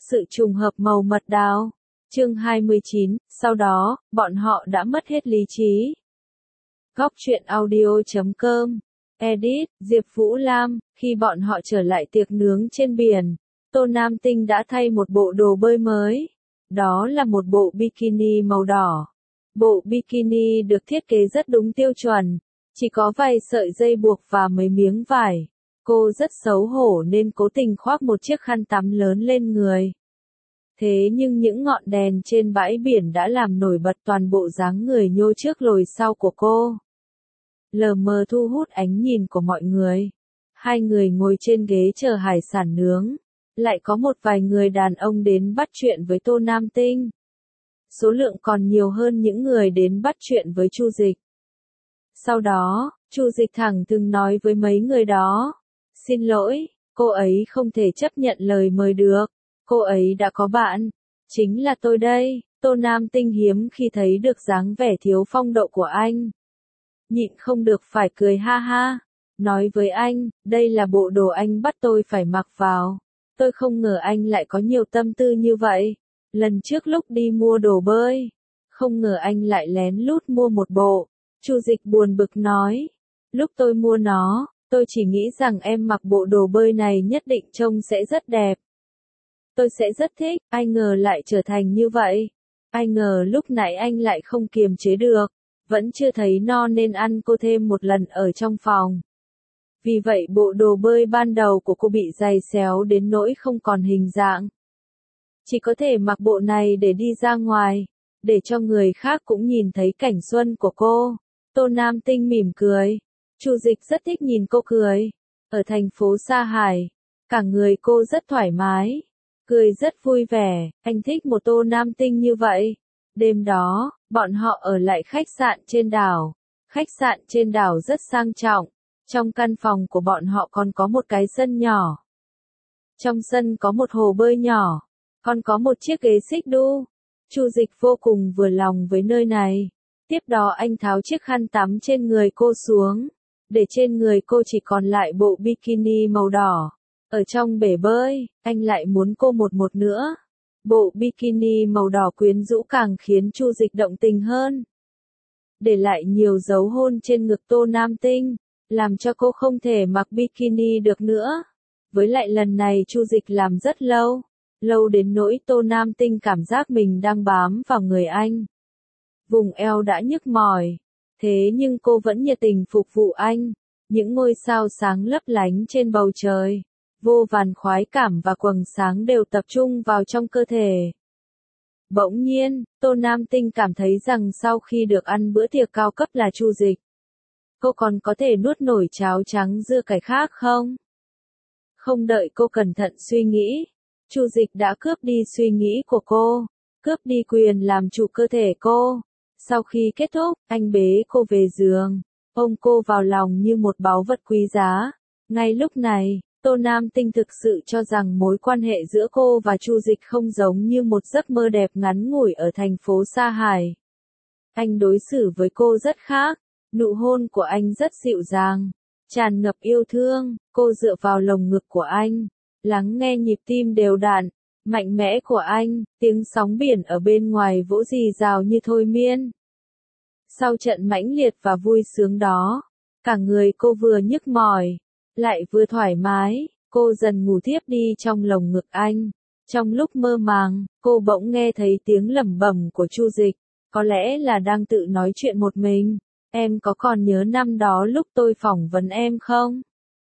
Sự trùng hợp màu mật đào. Chương 29, sau đó, bọn họ đã mất hết lý trí. Góc truyện audio.com. Edit, Diệp Vũ Lam. Khi bọn họ trở lại tiệc nướng trên biển, Tô Nam Tinh đã thay một bộ đồ bơi mới. Đó là một bộ bikini màu đỏ. Bộ bikini được thiết kế rất đúng tiêu chuẩn, chỉ có vài sợi dây buộc và mấy miếng vải. Cô rất xấu hổ nên cố tình khoác một chiếc khăn tắm lớn lên người. Thế nhưng những ngọn đèn trên bãi biển đã làm nổi bật toàn bộ dáng người nhô trước lồi sau của cô. Lờ mờ thu hút ánh nhìn của mọi người. Hai người ngồi trên ghế chờ hải sản nướng. Lại có một vài người đàn ông đến bắt chuyện với Tô Nam Tinh. Số lượng còn nhiều hơn những người đến bắt chuyện với Chu Dịch. Sau đó, Chu Dịch thẳng thừng nói với mấy người đó. Xin lỗi, cô ấy không thể chấp nhận lời mời được. Cô ấy đã có bạn. Chính là tôi đây. Tô Nam Tinh hiếm khi thấy được dáng vẻ thiếu phong độ của anh. Nhịn không được phải cười ha ha. Nói với anh, đây là bộ đồ anh bắt tôi phải mặc vào. Tôi không ngờ anh lại có nhiều tâm tư như vậy. Lần trước lúc đi mua đồ bơi, không ngờ anh lại lén lút mua một bộ. Chu Dịch buồn bực nói. Lúc tôi mua nó, tôi chỉ nghĩ rằng em mặc bộ đồ bơi này nhất định trông sẽ rất đẹp. Tôi sẽ rất thích, ai ngờ lại trở thành như vậy. Ai ngờ lúc nãy anh lại không kiềm chế được. Vẫn chưa thấy no nên ăn cô thêm một lần ở trong phòng. Vì vậy bộ đồ bơi ban đầu của cô bị giày xéo đến nỗi không còn hình dạng. Chỉ có thể mặc bộ này để đi ra ngoài, để cho người khác cũng nhìn thấy cảnh xuân của cô. Tô Nam Tinh mỉm cười. Chu Dịch rất thích nhìn cô cười. Ở thành phố Sa Hải, cả người cô rất thoải mái, cười rất vui vẻ, anh thích một Tô Nam Tinh như vậy. Đêm đó, bọn họ ở lại khách sạn trên đảo. Khách sạn trên đảo rất sang trọng. Trong căn phòng của bọn họ còn có một cái sân nhỏ. Trong sân có một hồ bơi nhỏ, còn có một chiếc ghế xích đu. Chu Dịch vô cùng vừa lòng với nơi này. Tiếp đó anh tháo chiếc khăn tắm trên người cô xuống, để trên người cô chỉ còn lại bộ bikini màu đỏ. Ở trong bể bơi, anh lại muốn cô một nữa. Bộ bikini màu đỏ quyến rũ càng khiến Chu Dịch động tình hơn. Để lại nhiều dấu hôn trên ngực Tô Nam Tinh, làm cho cô không thể mặc bikini được nữa. Với lại lần này Chu Dịch làm rất lâu, lâu đến nỗi Tô Nam Tinh cảm giác mình đang bám vào người anh. Vùng eo đã nhức mỏi, thế nhưng cô vẫn nhiệt tình phục vụ anh. Những ngôi sao sáng lấp lánh trên bầu trời, vô vàn khoái cảm và quầng sáng đều tập trung vào trong cơ thể. Bỗng nhiên, Tô Nam Tinh cảm thấy rằng sau khi được ăn bữa tiệc cao cấp là Chu Dịch, cô còn có thể nuốt nổi cháo trắng dưa cải khác không? Không đợi cô cẩn thận suy nghĩ, Chu Dịch đã cướp đi suy nghĩ của cô, cướp đi quyền làm chủ cơ thể cô. Sau khi kết thúc, anh bế cô về giường, ôm cô vào lòng như một báu vật quý giá. Ngay lúc này, Tô Nam Tinh thực sự cho rằng mối quan hệ giữa cô và Chu Dịch không giống như một giấc mơ đẹp ngắn ngủi ở thành phố Sa Hải. Anh đối xử với cô rất khác, nụ hôn của anh rất dịu dàng, tràn ngập yêu thương. Cô dựa vào lồng ngực của anh, lắng nghe nhịp tim đều đặn, mạnh mẽ của anh, tiếng sóng biển ở bên ngoài vỗ rì rào như thôi miên. Sau trận mãnh liệt và vui sướng đó, cả người cô vừa nhức mỏi, lại vừa thoải mái, cô dần ngủ thiếp đi trong lồng ngực anh. Trong lúc mơ màng, cô bỗng nghe thấy tiếng lẩm bẩm của Chu Dịch, có lẽ là đang tự nói chuyện một mình. Em có còn nhớ năm đó lúc tôi phỏng vấn em không?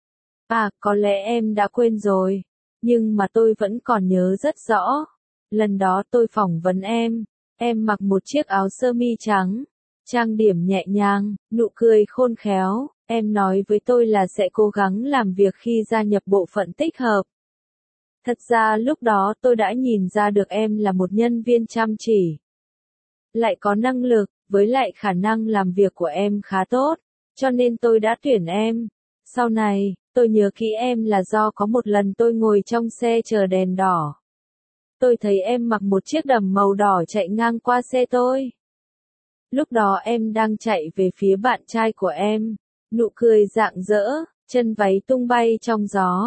À, có lẽ em đã quên rồi, nhưng mà tôi vẫn còn nhớ rất rõ. Lần đó tôi phỏng vấn em mặc một chiếc áo sơ mi trắng, trang điểm nhẹ nhàng, nụ cười khôn khéo. Em nói với tôi là sẽ cố gắng làm việc khi gia nhập bộ phận tích hợp. Thật ra lúc đó tôi đã nhìn ra được em là một nhân viên chăm chỉ, lại có năng lực, với lại khả năng làm việc của em khá tốt, cho nên tôi đã tuyển em. Sau này, tôi nhớ kỹ em là do có một lần tôi ngồi trong xe chờ đèn đỏ. Tôi thấy em mặc một chiếc đầm màu đỏ chạy ngang qua xe tôi. Lúc đó em đang chạy về phía bạn trai của em, nụ cười rạng rỡ, chân váy tung bay trong gió.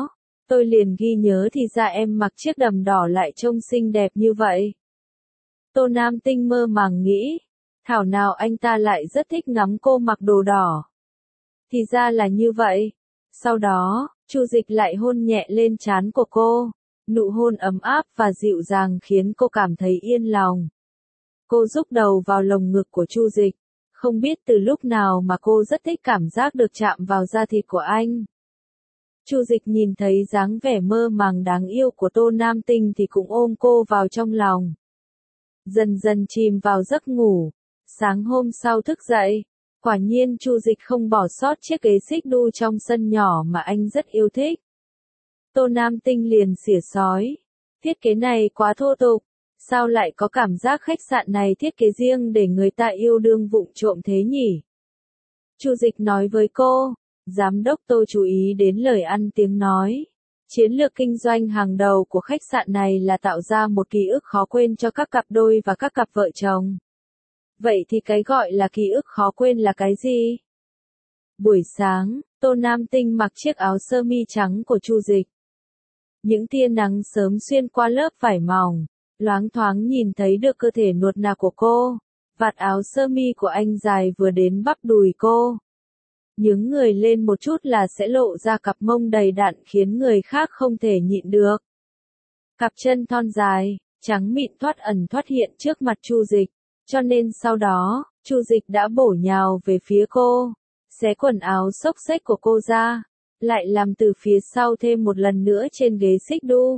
Tôi liền ghi nhớ thì ra em mặc chiếc đầm đỏ lại trông xinh đẹp như vậy. Tô Nam Tinh mơ màng nghĩ, thảo nào anh ta lại rất thích ngắm cô mặc đồ đỏ. Thì ra là như vậy. Sau đó, Chu Dịch lại hôn nhẹ lên trán của cô. Nụ hôn ấm áp và dịu dàng khiến cô cảm thấy yên lòng. Cô rúc đầu vào lồng ngực của Chu Dịch. Không biết từ lúc nào mà cô rất thích cảm giác được chạm vào da thịt của anh. Chu Dịch nhìn thấy dáng vẻ mơ màng đáng yêu của Tô Nam Tinh thì cũng ôm cô vào trong lòng. Dần dần chìm vào giấc ngủ. Sáng hôm sau thức dậy, quả nhiên Chu Dịch không bỏ sót chiếc ghế xích đu trong sân nhỏ mà anh rất yêu thích. Tô Nam Tinh liền xỉa xói. Thiết kế này quá thô tục. Sao lại có cảm giác khách sạn này thiết kế riêng để người ta yêu đương vụng trộm thế nhỉ? Chu Dịch nói với cô, giám đốc Tô chú ý đến lời ăn tiếng nói. Chiến lược kinh doanh hàng đầu của khách sạn này là tạo ra một ký ức khó quên cho các cặp đôi và các cặp vợ chồng. Vậy thì cái gọi là ký ức khó quên là cái gì? Buổi sáng, Tô Nam Tinh mặc chiếc áo sơ mi trắng của Chu Dịch. Những tia nắng sớm xuyên qua lớp vải mỏng, loáng thoáng nhìn thấy được cơ thể nuột nà của cô. Vạt áo sơ mi của anh dài vừa đến bắp đùi cô. Nhướng người lên một chút là sẽ lộ ra cặp mông đầy đặn khiến người khác không thể nhịn được. Cặp chân thon dài, trắng mịn thoát ẩn thoát hiện trước mặt Chu Dịch, cho nên sau đó, Chu Dịch đã bổ nhào về phía cô, xé quần áo xốc xếch của cô ra, lại làm từ phía sau thêm một lần nữa trên ghế xích đu.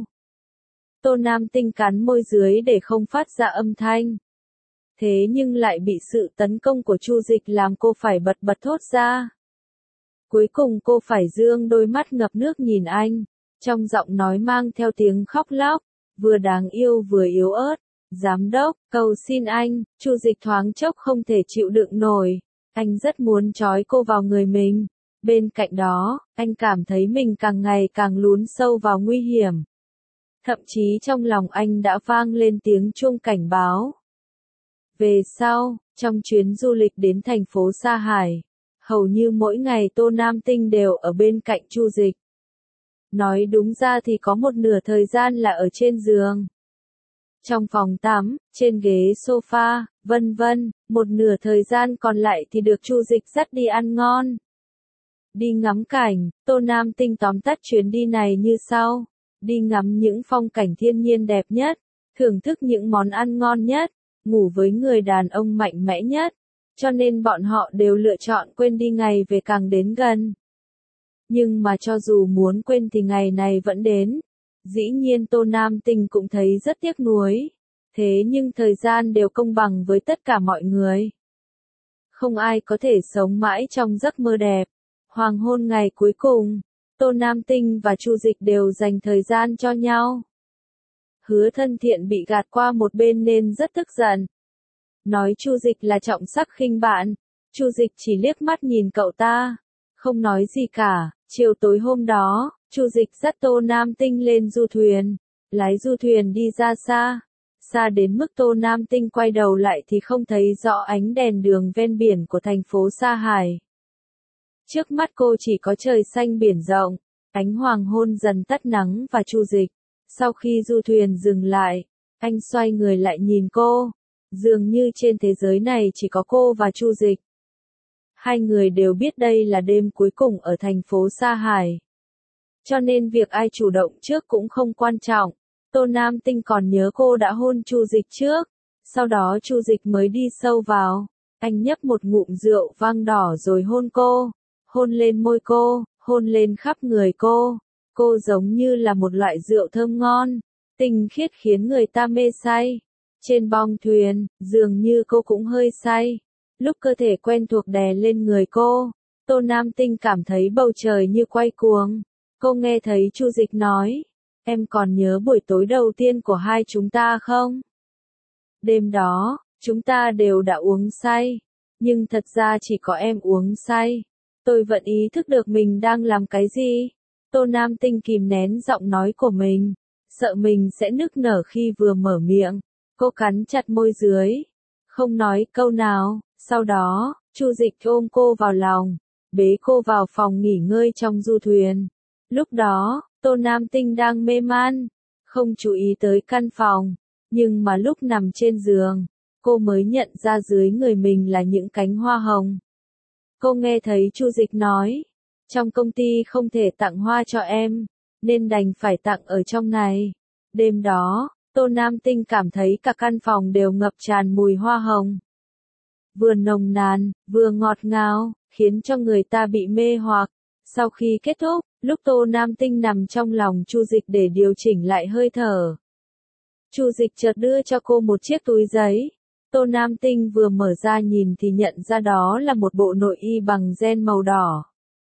Tô Nam Tinh cắn môi dưới để không phát ra âm thanh. Thế nhưng lại bị sự tấn công của Chu Dịch làm cô phải bật bật thốt ra. Cuối cùng cô phải dương đôi mắt ngập nước nhìn anh, trong giọng nói mang theo tiếng khóc lóc, vừa đáng yêu vừa yếu ớt. Giám đốc, cầu xin anh. Chu Dịch thoáng chốc không thể chịu đựng nổi. Anh rất muốn trói cô vào người mình. Bên cạnh đó, anh cảm thấy mình càng ngày càng lún sâu vào nguy hiểm. Thậm chí trong lòng anh đã vang lên tiếng chuông cảnh báo. Về sau, trong chuyến du lịch đến thành phố Sa Hải, hầu như mỗi ngày Tô Nam Tinh đều ở bên cạnh Chu Dịch. Nói đúng ra thì có một nửa thời gian là ở trên giường, trong phòng tắm, trên ghế sofa, vân vân, một nửa thời gian còn lại thì được Chu Dịch dắt đi ăn ngon. Đi ngắm cảnh, Tô Nam Tinh tóm tắt chuyến đi này như sau. Đi ngắm những phong cảnh thiên nhiên đẹp nhất, thưởng thức những món ăn ngon nhất, ngủ với người đàn ông mạnh mẽ nhất. Cho nên bọn họ đều lựa chọn quên đi ngày về càng đến gần. Nhưng mà cho dù muốn quên thì ngày này vẫn đến. Dĩ nhiên Tô Nam Tinh cũng thấy rất tiếc nuối. Thế nhưng thời gian đều công bằng với tất cả mọi người. Không ai có thể sống mãi trong giấc mơ đẹp. Hoàng hôn ngày cuối cùng, Tô Nam Tinh và Chu Dịch đều dành thời gian cho nhau. Hứa Thân Thiện bị gạt qua một bên nên rất tức giận. Nói Chu Dịch là trọng sắc khinh bạn. Chu Dịch chỉ liếc mắt nhìn cậu ta, không nói gì cả. Chiều tối hôm đó, Chu Dịch dắt Tô Nam Tinh lên du thuyền, lái du thuyền đi ra xa, xa đến mức Tô Nam Tinh quay đầu lại thì không thấy rõ ánh đèn đường ven biển của thành phố Sa Hải. Trước mắt cô chỉ có trời xanh biển rộng, ánh hoàng hôn dần tắt nắng và Chu Dịch. Sau khi du thuyền dừng lại, anh xoay người lại nhìn cô, dường như trên thế giới này chỉ có cô và Chu Dịch. Hai người đều biết đây là đêm cuối cùng ở thành phố Sa Hải. Cho nên việc ai chủ động trước cũng không quan trọng. Tô Nam Tinh còn nhớ cô đã hôn Chu Dịch trước. Sau đó Chu Dịch mới đi sâu vào. Anh nhấp một ngụm rượu vang đỏ rồi hôn cô. Hôn lên môi cô, hôn lên khắp người cô. Cô giống như là một loại rượu thơm ngon, tinh khiết khiến người ta mê say. Trên bong thuyền, dường như cô cũng hơi say. Lúc cơ thể quen thuộc đè lên người cô, Tô Nam Tinh cảm thấy bầu trời như quay cuồng. Cô nghe thấy Chu Dịch nói, em còn nhớ buổi tối đầu tiên của hai chúng ta không? Đêm đó, chúng ta đều đã uống say, nhưng thật ra chỉ có em uống say. Tôi vẫn ý thức được mình đang làm cái gì. Tô Nam Tinh kìm nén giọng nói của mình, sợ mình sẽ nức nở khi vừa mở miệng. Cô cắn chặt môi dưới, không nói câu nào. Sau đó, Chu Dịch ôm cô vào lòng, bế cô vào phòng nghỉ ngơi trong du thuyền. Lúc đó, Tô Nam Tinh đang mê man, không chú ý tới căn phòng, nhưng mà lúc nằm trên giường, cô mới nhận ra dưới người mình là những cánh hoa hồng. Cô nghe thấy Chu Dịch nói, trong công ty không thể tặng hoa cho em, nên đành phải tặng ở trong này. Đêm đó, Tô Nam Tinh cảm thấy cả căn phòng đều ngập tràn mùi hoa hồng. Vừa nồng nàn, vừa ngọt ngào, khiến cho người ta bị mê hoặc. Sau khi kết thúc, lúc Tô Nam Tinh nằm trong lòng Chu Dịch để điều chỉnh lại hơi thở, Chu Dịch chợt đưa cho cô một chiếc túi giấy. Tô Nam Tinh vừa mở ra nhìn thì nhận ra đó là một bộ nội y bằng ren màu đỏ.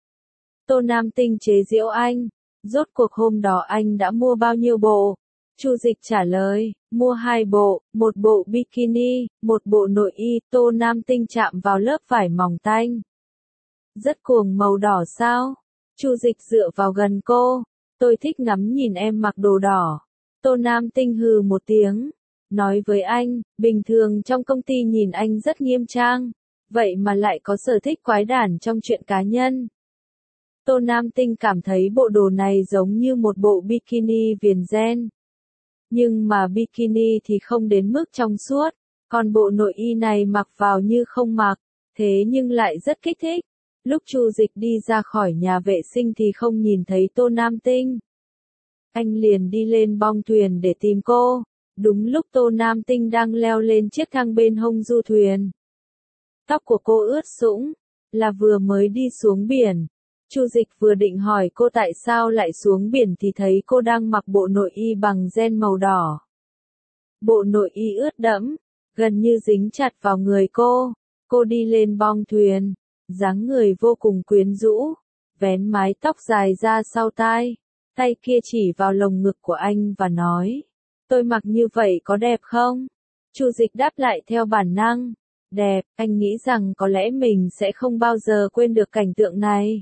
Tô Nam Tinh chế giễu anh, rốt cuộc hôm đó anh đã mua bao nhiêu bộ? Chu Dịch trả lời, mua 2 bộ, một bộ bikini, một bộ nội y. Tô Nam Tinh chạm vào lớp vải mỏng tanh. Rất cuồng màu đỏ sao? Chu Dịch dựa vào gần cô, tôi thích ngắm nhìn em mặc đồ đỏ. Tô Nam Tinh hừ một tiếng, nói với anh, bình thường trong công ty nhìn anh rất nghiêm trang, vậy mà lại có sở thích quái đản trong chuyện cá nhân. Tô Nam Tinh cảm thấy bộ đồ này giống như một bộ bikini viền ren. Nhưng mà bikini thì không đến mức trong suốt, còn bộ nội y này mặc vào như không mặc, thế nhưng lại rất kích thích. Lúc Chu Dịch đi ra khỏi nhà vệ sinh thì không nhìn thấy Tô Nam Tinh. Anh liền đi lên bong thuyền để tìm cô, đúng lúc Tô Nam Tinh đang leo lên chiếc thang bên hông du thuyền. Tóc của cô ướt sũng, là vừa mới đi xuống biển. Chu Dịch vừa định hỏi cô tại sao lại xuống biển thì thấy cô đang mặc bộ nội y bằng ren màu đỏ. Bộ nội y ướt đẫm, gần như dính chặt vào người cô. Cô đi lên bong thuyền, dáng người vô cùng quyến rũ, vén mái tóc dài ra sau tai, tay kia chỉ vào lồng ngực của anh và nói, tôi mặc như vậy có đẹp không? Chu Dịch đáp lại theo bản năng, đẹp. Anh nghĩ rằng có lẽ mình sẽ không bao giờ quên được cảnh tượng này.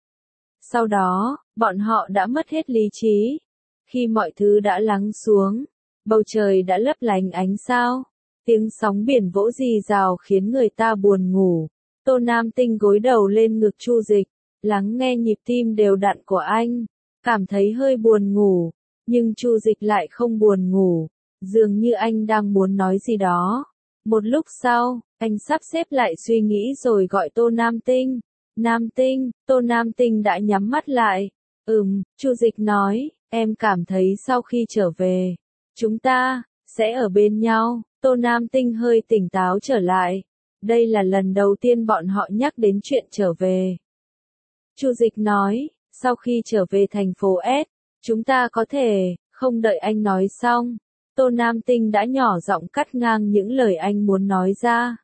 Sau đó, bọn họ đã mất hết lý trí. Khi mọi thứ đã lắng xuống, bầu trời đã lấp lánh ánh sao, tiếng sóng biển vỗ rì rào khiến người ta buồn ngủ. Tô Nam Tinh gối đầu lên ngực Chu Dịch, lắng nghe nhịp tim đều đặn của anh, cảm thấy hơi buồn ngủ, nhưng Chu Dịch lại không buồn ngủ, dường như anh đang muốn nói gì đó. Một lúc sau, anh sắp xếp lại suy nghĩ rồi gọi Tô Nam Tinh. Nam Tinh, Tô Nam Tinh đã nhắm mắt lại. Chu Dịch nói, em cảm thấy sau khi trở về, chúng ta sẽ ở bên nhau. Tô Nam Tinh hơi tỉnh táo trở lại. Đây là lần đầu tiên bọn họ nhắc đến chuyện trở về. Chu Dịch nói, sau khi trở về thành phố S, chúng ta có thể. Không đợi anh nói xong, Tô Nam Tinh đã nhỏ giọng cắt ngang những lời anh muốn nói ra.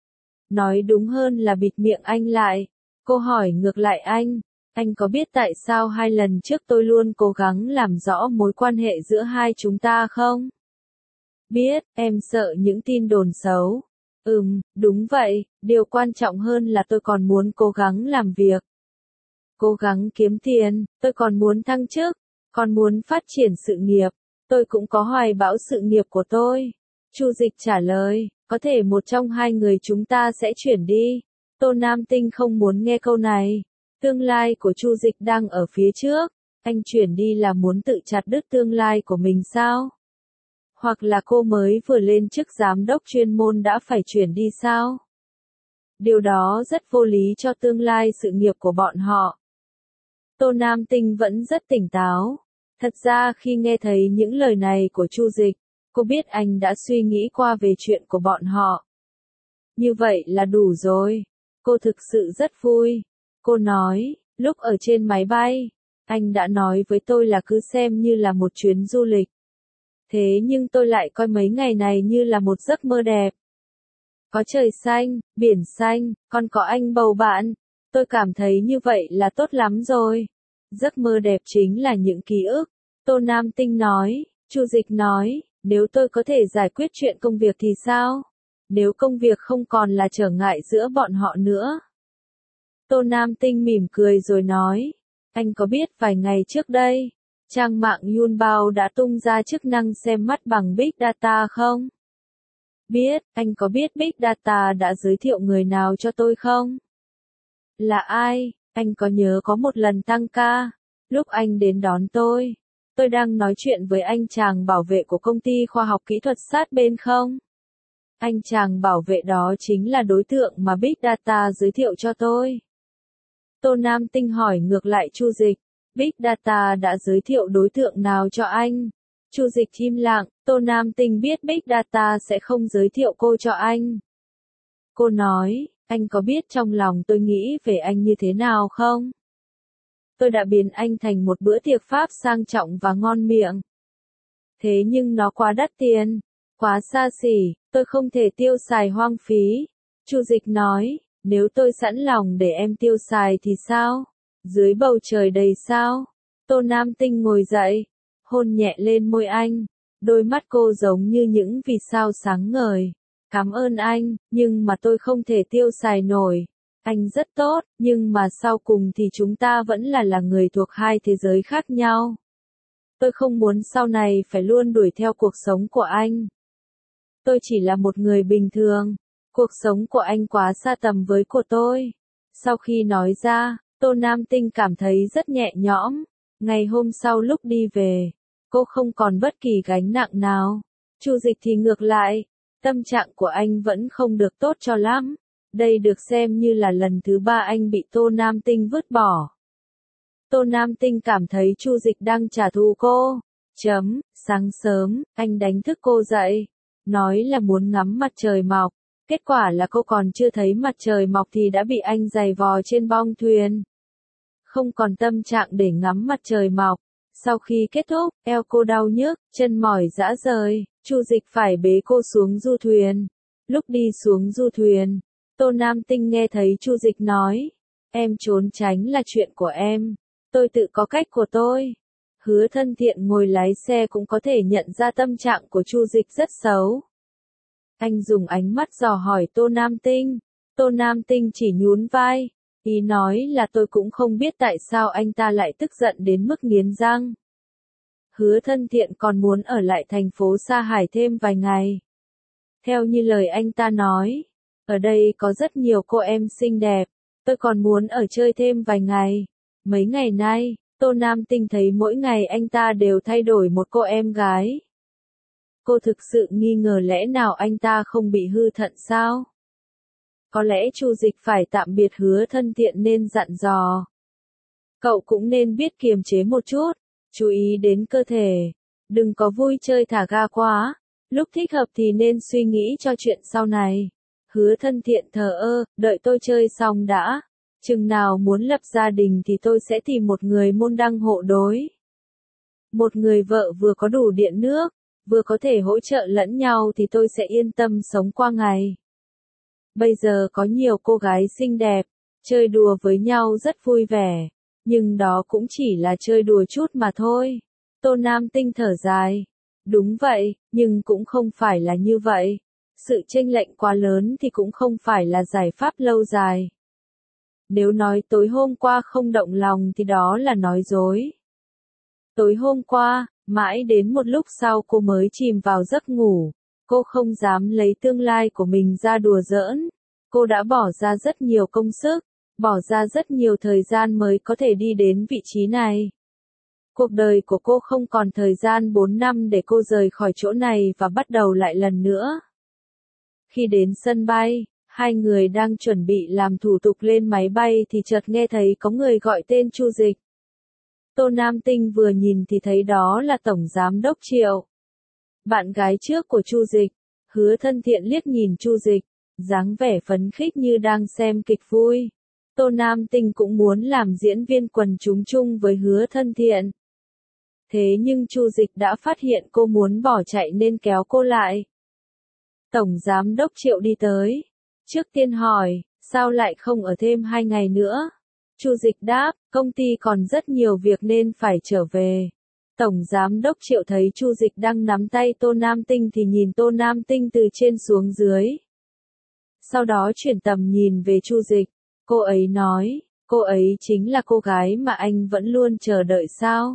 Nói đúng hơn là bịt miệng anh lại. Cô hỏi ngược lại anh có biết tại sao 2 lần trước tôi luôn cố gắng làm rõ mối quan hệ giữa hai chúng ta không? Biết, em sợ những tin đồn xấu. Đúng vậy, điều quan trọng hơn là tôi còn muốn cố gắng làm việc. Cố gắng kiếm tiền, tôi còn muốn thăng chức, còn muốn phát triển sự nghiệp, tôi cũng có hoài bão sự nghiệp của tôi. Chu Dịch trả lời, có thể một trong 2 người chúng ta sẽ chuyển đi. Tô Nam Tinh không muốn nghe câu này. Tương lai của Chu Dịch đang ở phía trước, anh chuyển đi là muốn tự chặt đứt tương lai của mình sao? Hoặc là cô mới vừa lên chức giám đốc chuyên môn đã phải chuyển đi sao? Điều đó rất vô lý cho tương lai sự nghiệp của bọn họ. Tô Nam Tinh vẫn rất tỉnh táo. Thật ra khi nghe thấy những lời này của Chu Dịch, cô biết anh đã suy nghĩ qua về chuyện của bọn họ. Như vậy là đủ rồi. Cô thực sự rất vui. Cô nói, lúc ở trên máy bay, anh đã nói với tôi là cứ xem như là một chuyến du lịch. Thế nhưng tôi lại coi mấy ngày này như là một giấc mơ đẹp. Có trời xanh, biển xanh, còn có anh bầu bạn. Tôi cảm thấy như vậy là tốt lắm rồi. Giấc mơ đẹp chính là những ký ức. Tô Nam Tinh nói, Chu Dịch nói, nếu tôi có thể giải quyết chuyện công việc thì sao? Nếu công việc không còn là trở ngại giữa bọn họ nữa. Tô Nam Tinh mỉm cười rồi nói, anh có biết vài ngày trước đây, trang mạng Yunbao đã tung ra chức năng xem mắt bằng Big Data không? Biết, anh có biết Big Data đã giới thiệu người nào cho tôi không? Là ai? Anh có nhớ có một lần tăng ca, Lúc anh đến đón tôi đang nói chuyện với anh chàng bảo vệ của công ty khoa học kỹ thuật sát bên không? Anh chàng bảo vệ đó chính là đối tượng mà Big Data giới thiệu cho tôi. Tô Nam Tinh hỏi ngược lại Chu Dịch, Big Data đã giới thiệu đối tượng nào cho anh? Chu Dịch im lặng, Tô Nam Tinh biết Big Data sẽ không giới thiệu cô cho anh. Cô nói, anh có biết trong lòng tôi nghĩ về anh như thế nào không? Tôi đã biến anh thành một bữa tiệc Pháp sang trọng và ngon miệng. Thế nhưng nó quá đắt tiền, quá xa xỉ, tôi không thể tiêu xài hoang phí. Chu Dịch nói, nếu tôi sẵn lòng để em tiêu xài thì sao? Dưới bầu trời đầy sao? Tô Nam Tinh ngồi dậy, hôn nhẹ lên môi anh, đôi mắt cô giống như những vì sao sáng ngời. Cảm ơn anh, nhưng mà tôi không thể tiêu xài nổi. Anh rất tốt, nhưng mà sau cùng thì chúng ta vẫn là người thuộc hai thế giới khác nhau. Tôi không muốn sau này phải luôn đuổi theo cuộc sống của anh. Tôi chỉ là một người bình thường. Cuộc sống của anh quá xa tầm với của tôi. Sau khi nói ra, Tô Nam Tinh cảm thấy rất nhẹ nhõm. Ngày hôm sau lúc đi về, cô không còn bất kỳ gánh nặng nào. Chu Dịch thì ngược lại, tâm trạng của anh vẫn không được tốt cho lắm. Đây được xem như là lần thứ 3 anh bị Tô Nam Tinh vứt bỏ. Tô Nam Tinh cảm thấy Chu Dịch đang trả thù cô. Sáng sớm, anh đánh thức cô dậy, nói là muốn ngắm mặt trời mọc. Kết quả là cô còn chưa thấy mặt trời mọc thì đã bị anh giày vò trên bong thuyền. Không còn tâm trạng để ngắm mặt trời mọc. Sau khi kết thúc, eo cô đau nhức, chân mỏi rã rời, Chu Dịch phải bế cô xuống du thuyền. Lúc đi xuống du thuyền, Tô Nam Tinh nghe thấy Chu Dịch nói, em trốn tránh là chuyện của em, tôi tự có cách của tôi. Hứa Thân Thiện ngồi lái xe cũng có thể nhận ra tâm trạng của Chu Dịch rất xấu. Anh dùng ánh mắt dò hỏi Tô Nam Tinh. Tô Nam Tinh chỉ nhún vai, ý nói là tôi cũng không biết tại sao anh ta lại tức giận đến mức nghiến răng. Hứa Thân Thiện còn muốn ở lại thành phố Sa Hải thêm vài ngày. Theo như lời anh ta nói, ở đây có rất nhiều cô em xinh đẹp, tôi còn muốn ở chơi thêm vài ngày. Mấy ngày nay, Tô Nam Tinh thấy mỗi ngày anh ta đều thay đổi một cô em gái. Cô thực sự nghi ngờ lẽ nào anh ta không bị hư thận sao? Có lẽ Chu Dịch phải tạm biệt Hứa Thân Thiện nên dặn dò. Cậu cũng nên biết kiềm chế một chút, chú ý đến cơ thể, đừng có vui chơi thả ga quá, lúc thích hợp thì nên suy nghĩ cho chuyện sau này. Hứa Thân Thiện thờ ơ, đợi tôi chơi xong đã, chừng nào muốn lập gia đình thì tôi sẽ tìm một người môn đăng hộ đối. Một người vợ vừa có đủ điện nước, vừa có thể hỗ trợ lẫn nhau thì tôi sẽ yên tâm sống qua ngày. Bây giờ có nhiều cô gái xinh đẹp, chơi đùa với nhau rất vui vẻ, nhưng đó cũng chỉ là chơi đùa chút mà thôi. Tô Nam Tinh thở dài. Đúng vậy, nhưng cũng không phải là như vậy. Sự chênh lệch quá lớn thì cũng không phải là giải pháp lâu dài. Nếu nói tối hôm qua không động lòng thì đó là nói dối. Tối hôm qua, mãi đến một lúc sau cô mới chìm vào giấc ngủ. Cô không dám lấy tương lai của mình ra đùa giỡn. Cô đã bỏ ra rất nhiều công sức, bỏ ra rất nhiều thời gian mới có thể đi đến vị trí này. Cuộc đời của cô không còn thời gian 4 năm để cô rời khỏi chỗ này và bắt đầu lại lần nữa. Khi đến sân bay, hai người đang chuẩn bị làm thủ tục lên máy bay thì chợt nghe thấy có người gọi tên Chu Dịch. Tô Nam Tinh vừa nhìn thì thấy đó là Tổng Giám đốc Triệu, bạn gái trước của Chu Dịch. Hứa Thân Thiện liếc nhìn Chu Dịch, dáng vẻ phấn khích như đang xem kịch vui. Tô Nam Tinh cũng muốn làm diễn viên quần chúng chung với Hứa Thân Thiện. Thế nhưng Chu Dịch đã phát hiện cô muốn bỏ chạy nên kéo cô lại. Tổng Giám đốc Triệu đi tới. Trước tiên hỏi, sao lại không ở thêm 2 ngày nữa? Chu Dịch đáp, công ty còn rất nhiều việc nên phải trở về. Tổng Giám đốc Triệu thấy Chu Dịch đang nắm tay Tô Nam Tinh thì nhìn Tô Nam Tinh từ trên xuống dưới. Sau đó chuyển tầm nhìn về Chu Dịch. Cô ấy nói, cô ấy chính là cô gái mà anh vẫn luôn chờ đợi sao?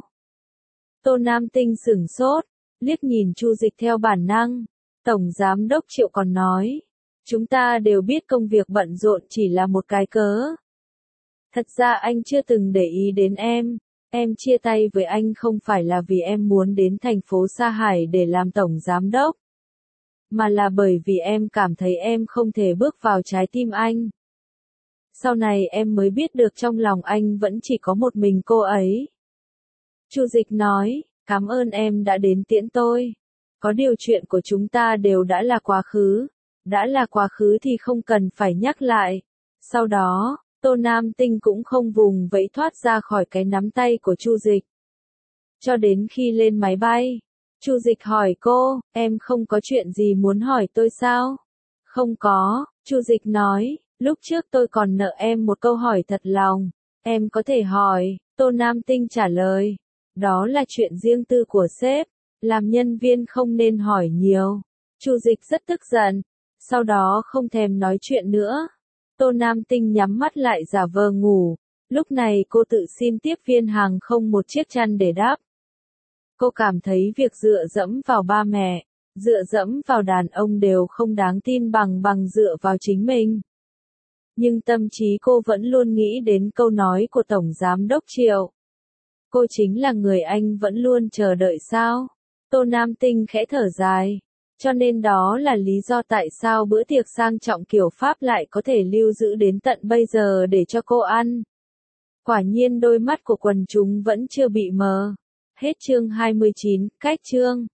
Tô Nam Tinh sửng sốt, liếc nhìn Chu Dịch theo bản năng. Tổng Giám đốc Triệu còn nói, chúng ta đều biết công việc bận rộn chỉ là một cái cớ. Thật ra anh chưa từng để ý đến em Em chia tay với anh không phải là vì em muốn đến thành phố Sa Hải để làm tổng giám đốc, mà là bởi vì em cảm thấy em không thể bước vào trái tim anh. Sau này em mới biết được trong lòng anh vẫn chỉ có một mình cô ấy. Chu Dịch nói, cảm ơn em đã đến tiễn tôi. Có điều chuyện của chúng ta đều đã là quá khứ. Đã là quá khứ thì không cần phải nhắc lại. Sau đó, Tô Nam Tinh cũng không vùng vẫy thoát ra khỏi cái nắm tay của Chu Dịch. Cho đến khi lên máy bay, Chu Dịch hỏi cô, em không có chuyện gì muốn hỏi tôi sao? Không có, Chu Dịch nói, lúc trước tôi còn nợ em một câu hỏi thật lòng. Em có thể hỏi, Tô Nam Tinh trả lời. Đó là chuyện riêng tư của sếp, làm nhân viên không nên hỏi nhiều. Chu Dịch rất tức giận, sau đó không thèm nói chuyện nữa. Tô Nam Tinh nhắm mắt lại giả vờ ngủ, lúc này cô tự xin tiếp viên hàng không một chiếc chăn để đắp. Cô cảm thấy việc dựa dẫm vào ba mẹ, dựa dẫm vào đàn ông đều không đáng tin bằng dựa vào chính mình. Nhưng tâm trí cô vẫn luôn nghĩ đến câu nói của Tổng Giám đốc Triệu. Cô chính là người anh vẫn luôn chờ đợi sao? Tô Nam Tinh khẽ thở dài. Cho nên đó là lý do tại sao bữa tiệc sang trọng kiểu Pháp lại có thể lưu giữ đến tận bây giờ để cho cô ăn. Quả nhiên đôi mắt của quần chúng vẫn chưa bị mờ. Hết chương 29, cách chương.